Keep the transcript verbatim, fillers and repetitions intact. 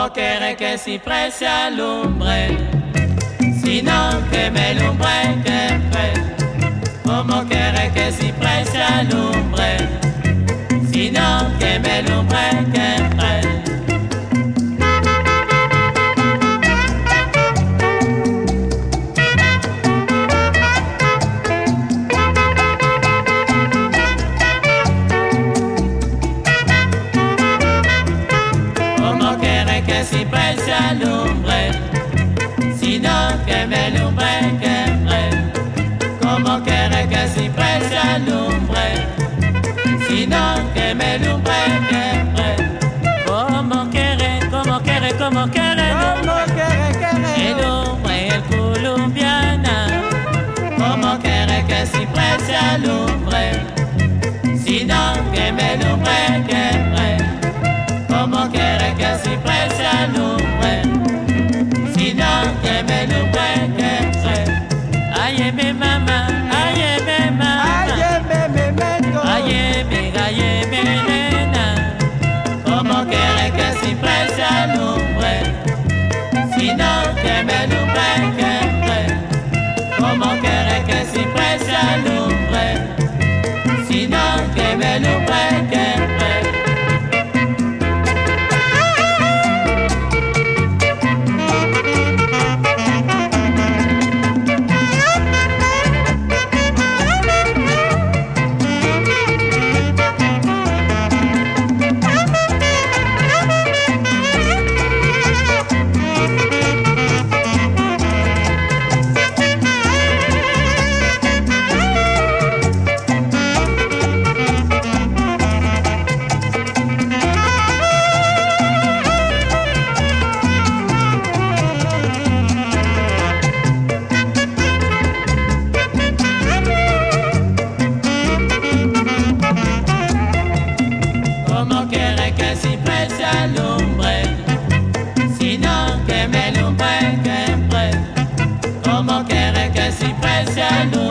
Como quiere que siempre se alumbre, sino que me lumbre que fue. Como quiere que siempre se alumbre, sino que me lumbre que fue. Que siempre se alumbre, sino que me lumbre que fue. Como quiere que siempre se alumbre, sino que me lumbre que fue. Como quiere, como quiere, como quiere, como quiere, quiere, el hombre el colombiana. Como quiere que siempre se alumbre, sino que me lumbre que fue. Como quiere que siempre se alumbre, sino que me lumbre que fue. Ay, mi mamá, ay, mi mamá, ay, me, me meto, ay, mi galle, mi nena. Como quiere que siempre se alumbre, sino que me lumbre que fue. Como quiere que siempre se alumbre, sino que me lumbre que fue. Como quiere que siempre se alumbre, sino que me lumbre que fue. Como quiere que siempre se alumbre.